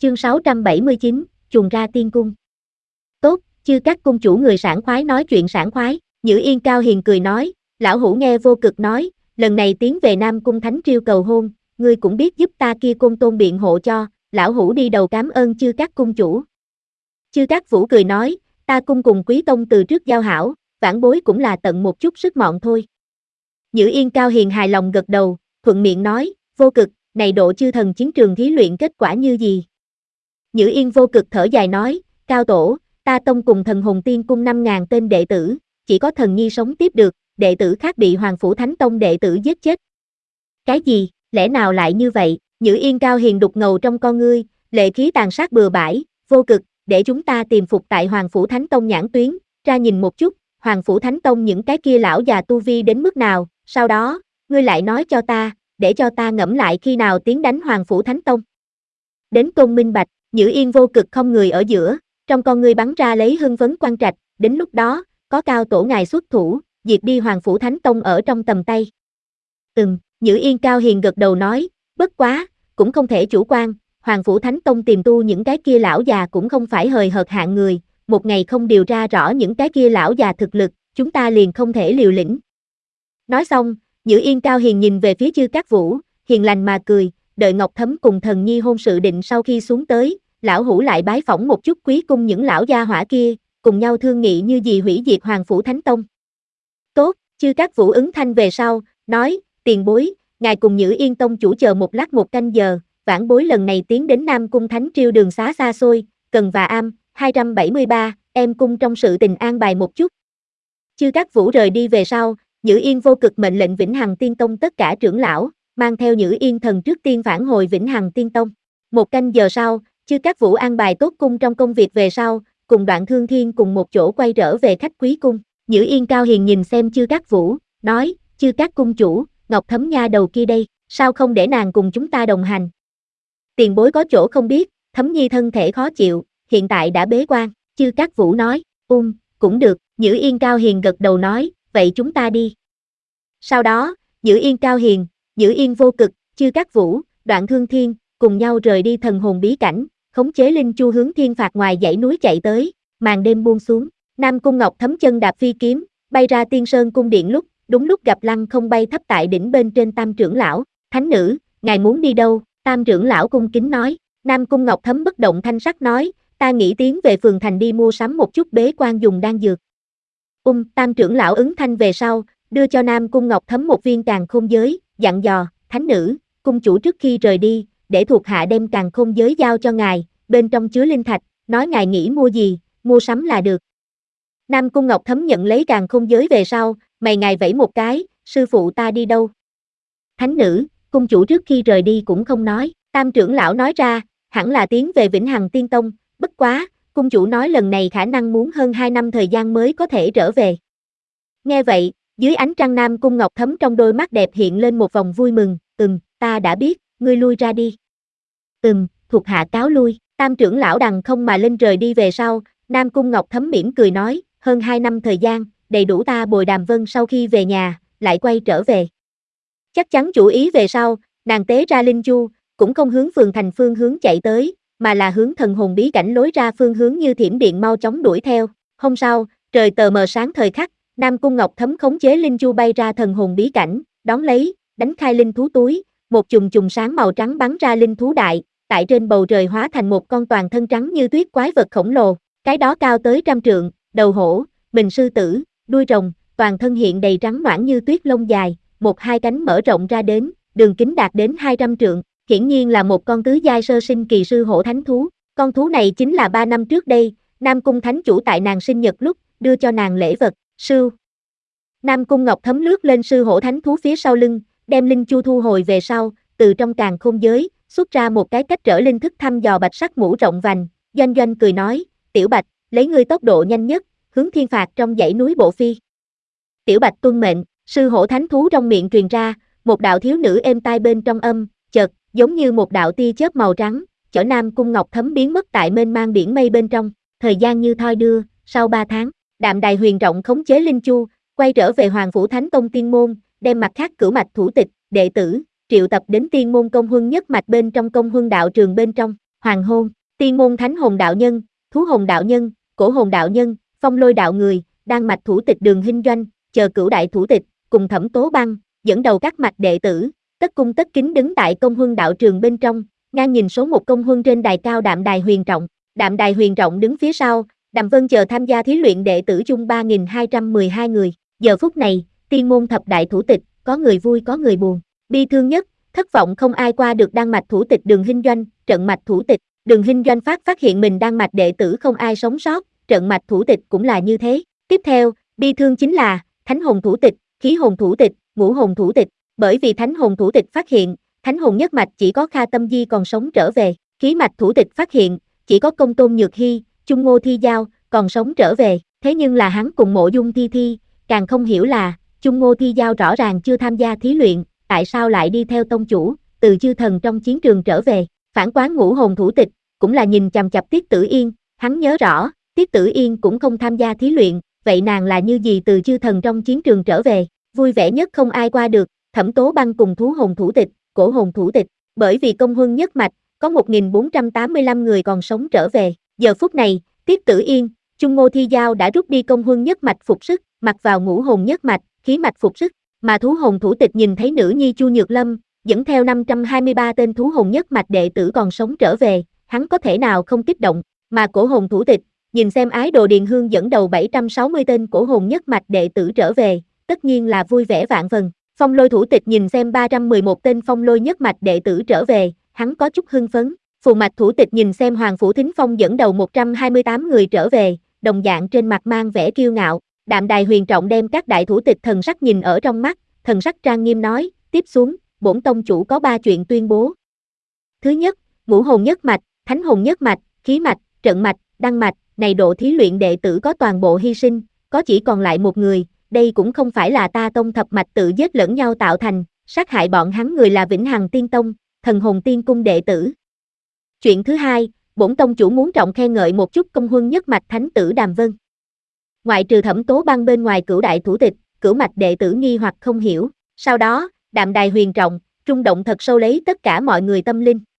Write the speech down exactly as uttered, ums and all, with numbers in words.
Chương sáu trăm bảy mươi chín, chuồn ra tiên cung. Tốt, chư các cung chủ người sảng khoái nói chuyện sảng khoái, Nhữ Yên Cao Hiền cười nói, lão hủ nghe Vô Cực nói, lần này tiến về Nam Cung Thánh Triều cầu hôn, ngươi cũng biết giúp ta kia Côn Tôn biện hộ cho, lão hủ đi đầu cảm ơn chư các cung chủ. Chư các vũ cười nói, ta cung cùng Quý Tông từ trước giao hảo, vãn bối cũng là tận một chút sức mọn thôi. Nhữ Yên Cao Hiền hài lòng gật đầu, thuận miệng nói, Vô Cực, này độ chư thần chiến trường thí luyện kết quả như gì? Nhữ Yên Vô Cực thở dài nói, Cao Tổ, ta tông cùng thần hồn tiên cung năm ngàn tên đệ tử, chỉ có thần nhi sống tiếp được, đệ tử khác bị Hoàng Phủ Thánh Tông đệ tử giết chết. Cái gì, lẽ nào lại như vậy? Nhữ Yên Cao Hiền đục ngầu trong con ngươi, lệ khí tàn sát bừa bãi, Vô Cực, để chúng ta tìm phục tại Hoàng Phủ Thánh Tông nhãn tuyến, ra nhìn một chút, Hoàng Phủ Thánh Tông những cái kia lão già tu vi đến mức nào, sau đó, ngươi lại nói cho ta, để cho ta ngẫm lại khi nào tiến đánh Hoàng Phủ Thánh Tông. Đến công minh bạch, Nhữ Yên Vô Cực không người ở giữa, trong con ngươi bắn ra lấy hưng phấn quan trạch, đến lúc đó, có Cao Tổ ngài xuất thủ, diệt đi Hoàng Phủ Thánh Tông ở trong tầm tay. Ừm, Nhữ Yên Cao Hiền gật đầu nói, bất quá, cũng không thể chủ quan, Hoàng Phủ Thánh Tông tìm tu những cái kia lão già cũng không phải hời hợt hạng người, một ngày không điều tra rõ những cái kia lão già thực lực, chúng ta liền không thể liều lĩnh. Nói xong, Nhữ Yên Cao Hiền nhìn về phía Chư Cát Vũ, hiền lành mà cười, đợi Ngọc Thấm cùng thần nhi hôn sự định sau khi xuống tới, lão hủ lại bái phỏng một chút Quý cung những lão gia hỏa kia, cùng nhau thương nghị như gì hủy diệt Hoàng Phủ Thánh Tông. Tốt, Chư Cát Vũ ứng thanh về sau, nói, tiền bối, ngài cùng Nhữ Yên Tông chủ chờ một lát một canh giờ, vãn bối lần này tiến đến Nam Cung Thánh Triều đường xá xa xôi, Cần và Am, hai trăm bảy mươi ba, em cung trong sự tình an bài một chút. Chư Cát Vũ rời đi về sau, Nhữ Yên Vô Cực mệnh lệnh Vĩnh Hằng Tiên Tông tất cả trưởng lão, mang theo Nhữ Yên Thần trước tiên phản hồi Vĩnh Hằng Tiên Tông. Một canh giờ sau, Chư Cát Vũ an bài tốt cung trong công việc về sau, cùng Đoạn Thương Thiên cùng một chỗ quay trở về khách quý cung. Nhữ Yên Cao Hiền nhìn xem Chư Cát Vũ, nói, Chư Cát cung chủ, Ngọc Thấm nha đầu kia đây, sao không để nàng cùng chúng ta đồng hành? Tiền bối có chỗ không biết, Thấm nhi thân thể khó chịu, hiện tại đã bế quan. Chư Cát Vũ nói, um, cũng được, Nhữ Yên Cao Hiền gật đầu nói, vậy chúng ta đi. Sau đó, Nhữ Yên Cao Hiền, Nhữ Yên Vô Cực, Chư Cát Vũ, Đoạn Thương Thiên, cùng nhau rời đi thần hồn bí cảnh, khống chế linh chu hướng thiên phạt ngoài dãy núi chạy tới, màn đêm buông xuống, Nam Cung Ngọc Thấm chân đạp phi kiếm, bay ra Tiên Sơn cung điện lúc, đúng lúc gặp Lăng Không bay thấp tại đỉnh bên trên Tam trưởng lão, thánh nữ, ngài muốn đi đâu? Tam trưởng lão cung kính nói, Nam Cung Ngọc Thấm bất động thanh sắc nói, ta nghĩ tiến về phường thành đi mua sắm một chút bế quan dùng đan dược. Um, Tam trưởng lão ứng thanh về sau, đưa cho Nam Cung Ngọc Thấm một viên càn khôn giới, dặn dò, thánh nữ, cung chủ trước khi rời đi, để thuộc hạ đem càn khôn giới giao cho ngài, bên trong chứa linh thạch, nói ngài nghĩ mua gì, mua sắm là được. Nam Cung Ngọc Thấm nhận lấy càn khôn giới về sau, mày ngài vẫy một cái, sư phụ ta đi đâu? Thánh nữ, cung chủ trước khi rời đi cũng không nói, Tam trưởng lão nói ra, hẳn là tiến về Vĩnh Hằng Tiên Tông, bất quá, cung chủ nói lần này khả năng muốn hơn hai năm thời gian mới có thể trở về. Nghe vậy, dưới ánh trăng Nam Cung Ngọc Thấm trong đôi mắt đẹp hiện lên một vòng vui mừng, ừm, ta đã biết, ngươi lui ra đi. Ừm, thuộc hạ cáo lui, Tam trưởng lão đằng không mà lên rời đi về sau, Nam Cung Ngọc Thấm mỉm cười nói, hơn hai năm thời gian, đầy đủ ta bồi Đàm Vân sau khi về nhà, lại quay trở về. Chắc chắn chủ ý về sau, nàng tế ra linh chu, cũng không hướng phường thành phương hướng chạy tới, mà là hướng thần hồn bí cảnh lối ra phương hướng như thiểm điện mau chóng đuổi theo. Hôm sau, trời tờ mờ sáng thời khắc, Nam Cung Ngọc Thấm khống chế linh chu bay ra thần hồn bí cảnh, đón lấy, đánh khai linh thú túi, một chùm chùm sáng màu trắng bắn ra linh thú đại, tại trên bầu trời hóa thành một con toàn thân trắng như tuyết quái vật khổng lồ, cái đó cao tới trăm trượng, đầu hổ, mình sư tử, đuôi rồng, toàn thân hiện đầy trắng noãn như tuyết lông dài, một hai cánh mở rộng ra đến, đường kính đạt đến hai trăm trượng, hiển nhiên là một con tứ giai sơ sinh kỳ sư hổ thánh thú. Con thú này chính là ba năm trước đây, Nam Cung Thánh chủ tại nàng sinh nhật lúc, đưa cho nàng lễ vật, sư. Nam Cung Ngọc Thấm lướt lên sư hổ thánh thú phía sau lưng, đem linh chu thu hồi về sau, từ trong càn khôn giới, xuất ra một cái cách trở linh thức thăm dò bạch sắc mũ rộng vành, Doanh Doanh cười nói, Tiểu Bạch, lấy ngươi tốc độ nhanh nhất, hướng thiên phạt trong dãy núi bộ phi. Tiểu Bạch tuân mệnh, sư hổ thánh thú trong miệng truyền ra, một đạo thiếu nữ êm tai bên trong âm, chợt, giống như một đạo tia chớp màu trắng, chở Nam Cung Ngọc Thấm biến mất tại mênh mang biển mây bên trong, thời gian như thoi đưa, sau ba tháng, Đạm Đài Huyền Trọng khống chế linh chu, quay trở về Hoàng Phủ Thánh Tông Tiên Môn, đem mặt khác cửu mạch thủ tịch, đệ tử, triệu tập đến Tiên Môn công huân nhất mạch bên trong công huân đạo trường bên trong, Hoàng hôn, tiên môn thánh hồn đạo nhân, thú hồn đạo nhân, cổ hồn đạo nhân, phong lôi đạo người, đan mạch thủ tịch Đường Hinh Doanh, chờ cửu đại thủ tịch, cùng Thẩm Tố Băng, dẫn đầu các mạch đệ tử, tất cung tất kính đứng tại công huân đạo trường bên trong, ngang nhìn số một công huân trên đài cao Đạm Đài Huyền Trọng, Đạm Đài Huyền Trọng đứng phía sau, Đàm Vân chờ tham gia thí luyện đệ tử chung ba nghìn hai trăm mười hai người, giờ phút này, tiên môn thập đại thủ tịch, có người vui có người buồn, bi thương nhất, thất vọng không ai qua được đan mạch thủ tịch Đường Hinh Doanh, trận mạch thủ tịch, Đường Hinh Doanh phát phát hiện mình đan mạch đệ tử không ai sống sót, trận mạch thủ tịch cũng là như thế. Tiếp theo, bi thương chính là thánh hồn thủ tịch, khí hồn thủ tịch, ngũ hồn thủ tịch, bởi vì thánh hồn thủ tịch phát hiện, thánh hồn nhất mạch chỉ có Kha Tâm Di còn sống trở về, khí mạch thủ tịch phát hiện, chỉ có Công Tôn Nhược Hy, Chung Ngô Thi Giao còn sống trở về, thế nhưng là hắn cùng Mộ Dung Thi Thi, càng không hiểu là Chung Ngô Thi Giao rõ ràng chưa tham gia thí luyện, tại sao lại đi theo tông chủ, từ chư thần trong chiến trường trở về. Phản quán ngũ hồn thủ tịch, cũng là nhìn chằm chằm Tiết Tử Yên, hắn nhớ rõ, Tiết Tử Yên cũng không tham gia thí luyện, vậy nàng là như gì từ chư thần trong chiến trường trở về, vui vẻ nhất không ai qua được, Thẩm Tố Băng cùng thú hồn thủ tịch, cổ hồn thủ tịch, bởi vì công huân nhất mạch, có một nghìn bốn trăm tám mươi lăm người còn sống trở về, giờ phút này, Tiết Tử Yên, Chung Ngô Thi Giao đã rút đi công huân nhất mạch phục sức, mặc vào ngũ hồn nhất mạch, khí mạch phục sức, mà thú hồn thủ tịch nhìn thấy nữ nhi Chu Nhược Lâm, dẫn theo năm trăm hai mươi ba tên thú hồn nhất mạch đệ tử còn sống trở về, hắn có thể nào không kích động, mà cổ hồn thủ tịch, nhìn xem ái đồ Điền Hương dẫn đầu bảy trăm sáu mươi tên cổ hồn nhất mạch đệ tử trở về, tất nhiên là vui vẻ vạn phần. Phong lôi thủ tịch nhìn xem ba trăm mười một tên phong lôi nhất mạch đệ tử trở về, hắn có chút hưng phấn. Phù mạch thủ tịch nhìn xem Hoàng Phủ Thính Phong dẫn đầu một trăm hai mươi tám người trở về, đồng dạng trên mặt mang vẻ kiêu ngạo. Đạm Đài Huyền Trọng đem các đại thủ tịch thần sắc nhìn ở trong mắt, thần sắc trang nghiêm nói, tiếp xuống, bổn tông chủ có ba chuyện tuyên bố. Thứ nhất, ngũ hồn nhất mạch, thánh hồn nhất mạch, khí mạch, trận mạch, đăng mạch, này độ thí luyện đệ tử có toàn bộ hy sinh, có chỉ còn lại một người, đây cũng không phải là ta tông thập mạch tự giết lẫn nhau tạo thành, sát hại bọn hắn người là Vĩnh Hằng Tiên Tông, Thần Hồn Tiên Cung đệ tử. Chuyện thứ hai, bổn tông chủ muốn trọng khen ngợi một chút công huân nhất mạch thánh tử Đàm Vân. Ngoại trừ Thẩm Tố Băng bên ngoài cửu đại thủ tịch, cửu mạch đệ tử nghi hoặc không hiểu, sau đó, Đạm Đài Huyền Trọng, rung động thật sâu lấy tất cả mọi người tâm linh.